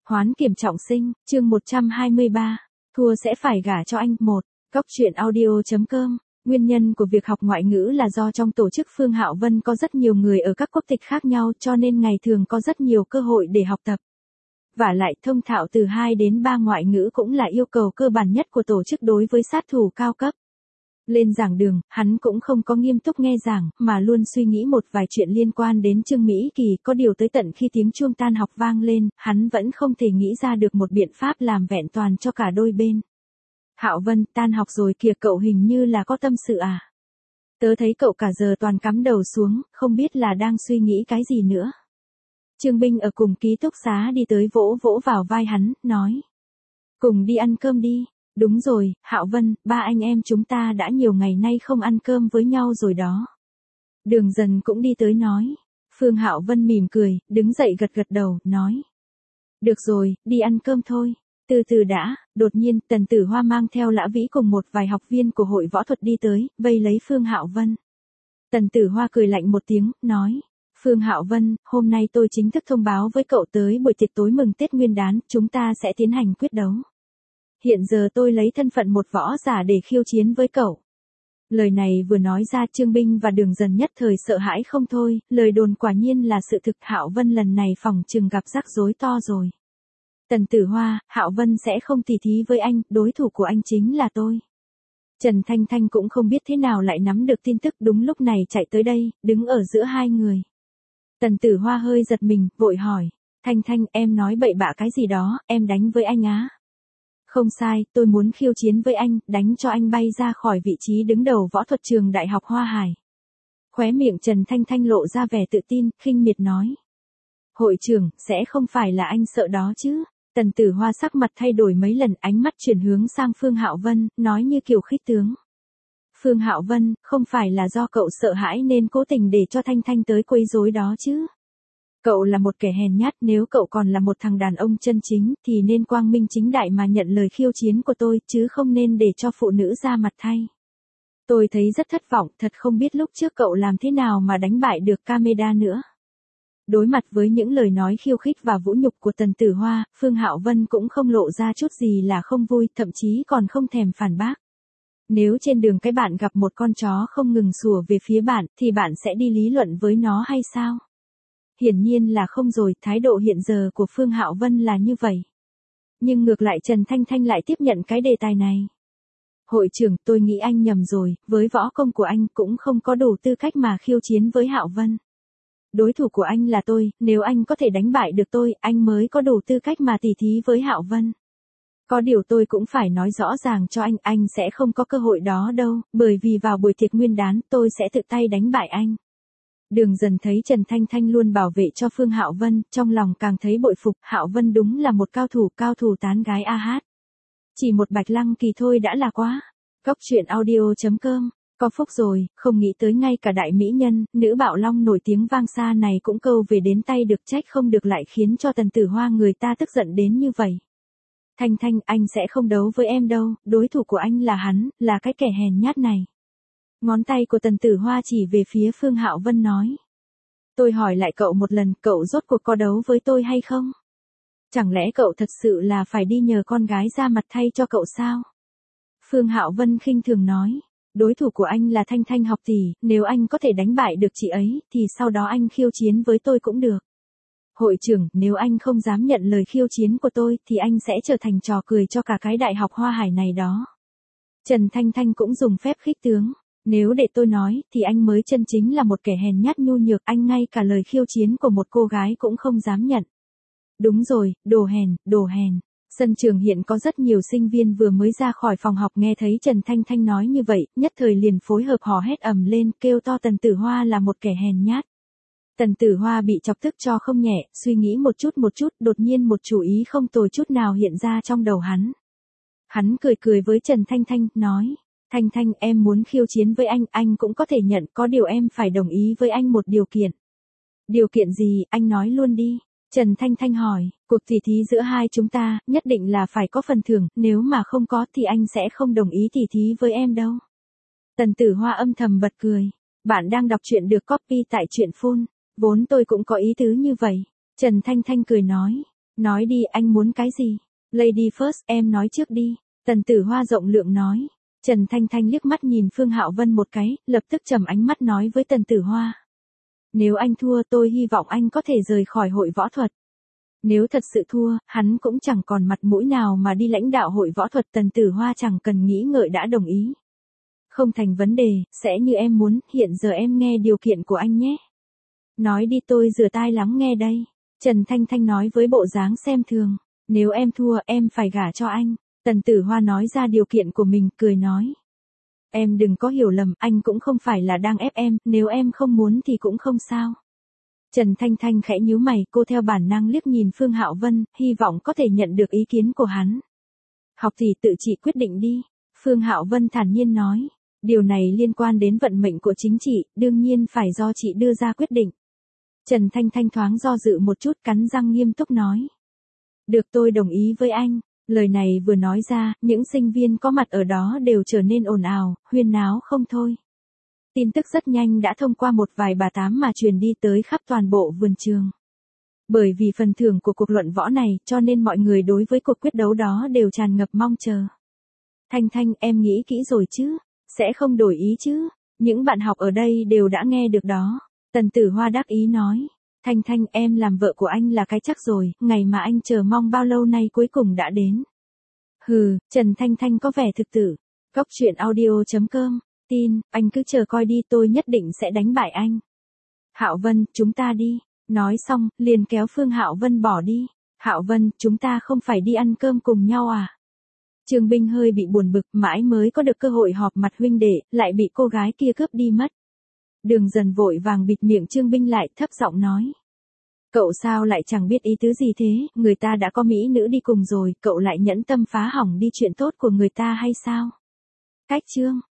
Hoán kiểm trọng sinh, chương 123. Thua sẽ phải gả cho anh. 1. Cóc truyện audio.com. Nguyên nhân của việc học ngoại ngữ là do trong tổ chức Phương Hạo Vân có rất nhiều người ở các quốc tịch khác nhau, cho nên ngày thường có rất nhiều cơ hội để học tập. Vả lại, thông thạo từ 2 đến 3 ngoại ngữ cũng là yêu cầu cơ bản nhất của tổ chức đối với sát thủ cao cấp. Lên giảng đường, hắn cũng không có nghiêm túc nghe giảng, mà luôn suy nghĩ một vài chuyện liên quan đến Trương Mỹ Kỳ. Có điều tới tận khi tiếng chuông tan học vang lên, hắn vẫn không thể nghĩ ra được một biện pháp làm vẹn toàn cho cả đôi bên. Hạo Vân, tan học rồi kìa, cậu hình như là có tâm sự à? Tớ thấy cậu cả giờ toàn cắm đầu xuống, không biết là đang suy nghĩ cái gì nữa. Trương Binh ở cùng ký túc xá đi tới vỗ vỗ vào vai hắn, nói. Cùng đi ăn cơm đi. Đúng rồi, Hạo Vân, ba anh em chúng ta đã nhiều ngày nay không ăn cơm với nhau rồi đó. Đường Dần cũng đi tới nói. Phương Hạo Vân mỉm cười, đứng dậy gật gật đầu, nói. Được rồi, đi ăn cơm thôi. Từ từ đã. Đột nhiên, Tần Tử Hoa mang theo Lã Vĩ cùng một vài học viên của hội võ thuật đi tới, vây lấy Phương Hạo Vân. Tần Tử Hoa cười lạnh một tiếng, nói. Phương Hạo Vân, hôm nay tôi chính thức thông báo với cậu tới buổi tiệc tối mừng Tết Nguyên đán, chúng ta sẽ tiến hành quyết đấu. Hiện giờ tôi lấy thân phận một võ giả để khiêu chiến với cậu. Lời này vừa nói ra, Trương Binh và Đường Dần nhất thời sợ hãi không thôi, lời đồn quả nhiên là sự thực. Hạo Vân lần này phỏng chừng gặp rắc rối to rồi. Tần Tử Hoa, Hạo Vân sẽ không tỉ thí với anh, đối thủ của anh chính là tôi. Trần Thanh Thanh cũng không biết thế nào lại nắm được tin tức, đúng lúc này chạy tới đây, đứng ở giữa hai người. Tần Tử Hoa hơi giật mình, vội hỏi. Thanh Thanh, em nói bậy bạ cái gì đó, em đánh với anh á? Không sai, tôi muốn khiêu chiến với anh, đánh cho anh bay ra khỏi vị trí đứng đầu võ thuật trường Đại học Hoa Hải. Khóe miệng Trần Thanh Thanh lộ ra vẻ tự tin, khinh miệt nói. Hội trưởng, sẽ không phải là anh sợ đó chứ? Tần Tử Hoa sắc mặt thay đổi mấy lần, ánh mắt chuyển hướng sang Phương Hạo Vân, nói như kiểu khích tướng. Phương Hạo Vân, không phải là do cậu sợ hãi nên cố tình để cho Thanh Thanh tới quấy rối đó chứ? Cậu là một kẻ hèn nhát, nếu cậu còn là một thằng đàn ông chân chính, thì nên quang minh chính đại mà nhận lời khiêu chiến của tôi, chứ không nên để cho phụ nữ ra mặt thay. Tôi thấy rất thất vọng, thật không biết lúc trước cậu làm thế nào mà đánh bại được Kameda nữa. Đối mặt với những lời nói khiêu khích và vũ nhục của Tần Tử Hoa, Phương Hạo Vân cũng không lộ ra chút gì là không vui, thậm chí còn không thèm phản bác. Nếu trên đường cái bạn gặp một con chó không ngừng sủa về phía bạn, thì bạn sẽ đi lý luận với nó hay sao? Hiển nhiên là không rồi, thái độ hiện giờ của Phương Hạo Vân là như vậy. Nhưng ngược lại Trần Thanh Thanh lại tiếp nhận cái đề tài này. Hội trưởng, tôi nghĩ anh nhầm rồi, với võ công của anh cũng không có đủ tư cách mà khiêu chiến với Hạo Vân. Đối thủ của anh là tôi, nếu anh có thể đánh bại được tôi, anh mới có đủ tư cách mà tỉ thí với Hạo Vân. Có điều tôi cũng phải nói rõ ràng cho anh sẽ không có cơ hội đó đâu, bởi vì vào buổi tiệc Nguyên đán tôi sẽ tự tay đánh bại anh. Đường Dần thấy Trần Thanh Thanh luôn bảo vệ cho Phương Hạo Vân, trong lòng càng thấy bội phục. Hạo Vân đúng là một cao thủ tán gái a hát. Chỉ một Bạch Lăng Kỳ thôi đã là quá. Cóc truyện audio.com. Có phúc rồi, không nghĩ tới ngay cả đại mỹ nhân, nữ bạo long nổi tiếng vang xa này cũng câu về đến tay được, trách không được lại khiến cho Tần Tử Hoa người ta tức giận đến như vậy. Thanh Thanh, anh sẽ không đấu với em đâu, đối thủ của anh là hắn, là cái kẻ hèn nhát này. Ngón tay của Tần Tử Hoa chỉ về phía Phương Hạo Vân nói. Tôi hỏi lại cậu một lần, cậu rốt cuộc có đấu với tôi hay không? Chẳng lẽ cậu thật sự là phải đi nhờ con gái ra mặt thay cho cậu sao? Phương Hạo Vân khinh thường nói. Đối thủ của anh là Thanh Thanh học tỷ, nếu anh có thể đánh bại được chị ấy, thì sau đó anh khiêu chiến với tôi cũng được. Hội trưởng, nếu anh không dám nhận lời khiêu chiến của tôi, thì anh sẽ trở thành trò cười cho cả cái Đại học Hoa Hải này đó. Trần Thanh Thanh cũng dùng phép khích tướng. Nếu để tôi nói, thì anh mới chân chính là một kẻ hèn nhát nhu nhược, anh ngay cả lời khiêu chiến của một cô gái cũng không dám nhận. Đúng rồi, đồ hèn, đồ hèn. Sân trường hiện có rất nhiều sinh viên vừa mới ra khỏi phòng học nghe thấy Trần Thanh Thanh nói như vậy, nhất thời liền phối hợp hò hét ầm lên, kêu to Tần Tử Hoa là một kẻ hèn nhát. Tần Tử Hoa bị chọc tức cho không nhẹ, suy nghĩ một chút, đột nhiên một chủ ý không tồi chút nào hiện ra trong đầu hắn. Hắn cười với Trần Thanh Thanh, nói. Thanh Thanh, em muốn khiêu chiến với anh cũng có thể nhận, có điều em phải đồng ý với anh một điều kiện. Điều kiện gì, anh nói luôn đi. Trần Thanh Thanh hỏi, cuộc tỉ thí giữa hai chúng ta, nhất định là phải có phần thưởng, nếu mà không có thì anh sẽ không đồng ý tỉ thí với em đâu. Tần Tử Hoa âm thầm bật cười. Bạn đang đọc truyện được copy tại truyện phun. Vốn tôi cũng có ý tứ như vậy. Trần Thanh Thanh cười nói. Nói đi, anh muốn cái gì? Lady first, em nói trước đi. Tần Tử Hoa rộng lượng nói. Trần Thanh Thanh liếc mắt nhìn Phương Hạo Vân một cái, lập tức trầm ánh mắt nói với Tần Tử Hoa. Nếu anh thua tôi hy vọng anh có thể rời khỏi hội võ thuật. Nếu thật sự thua, hắn cũng chẳng còn mặt mũi nào mà đi lãnh đạo hội võ thuật. Tần Tử Hoa chẳng cần nghĩ ngợi đã đồng ý. Không thành vấn đề, sẽ như em muốn, hiện giờ em nghe điều kiện của anh nhé. Nói đi, tôi rửa tai lắng nghe đây. Trần Thanh Thanh nói với bộ dáng xem thường. Nếu em thua, em phải gả cho anh. Tần Tử Hoa nói ra điều kiện của mình, cười nói. Em đừng có hiểu lầm, anh cũng không phải là đang ép em, nếu em không muốn thì cũng không sao. Trần Thanh Thanh khẽ nhíu mày, cô theo bản năng liếc nhìn Phương Hạo Vân, hy vọng có thể nhận được ý kiến của hắn. Học thì tự chị quyết định đi. Phương Hạo Vân thản nhiên nói. Điều này liên quan đến vận mệnh của chính chị, đương nhiên phải do chị đưa ra quyết định. Trần Thanh Thanh thoáng do dự một chút, cắn răng nghiêm túc nói. Được, tôi đồng ý với anh. Lời này vừa nói ra, những sinh viên có mặt ở đó đều trở nên ồn ào, huyên náo không thôi. Tin tức rất nhanh đã thông qua một vài bà tám mà truyền đi tới khắp toàn bộ vườn trường. Bởi vì phần thưởng của cuộc luận võ này, cho nên mọi người đối với cuộc quyết đấu đó đều tràn ngập mong chờ. Thanh Thanh, em nghĩ kỹ rồi chứ? Sẽ không đổi ý chứ? Những bạn học ở đây đều đã nghe được đó. Tần Tử Hoa đắc ý nói. Thanh Thanh, em làm vợ của anh là cái chắc rồi, ngày mà anh chờ mong bao lâu nay cuối cùng đã đến. Hừ, Trần Thanh Thanh có vẻ thực tử. Cóc truyện audio.com, tin, anh cứ chờ coi đi, tôi nhất định sẽ đánh bại anh. Hạo Vân, chúng ta đi. Nói xong, liền kéo Phương Hạo Vân bỏ đi. Hạo Vân, chúng ta không phải đi ăn cơm cùng nhau à? Trương Binh hơi bị buồn bực, mãi mới có được cơ hội họp mặt huynh đệ, lại bị cô gái kia cướp đi mất. Đường Dần vội vàng bịt miệng Trương Binh lại, thấp giọng nói. Cậu sao lại chẳng biết ý tứ gì thế, người ta đã có mỹ nữ đi cùng rồi, cậu lại nhẫn tâm phá hỏng đi chuyện tốt của người ta hay sao? Cách Trương.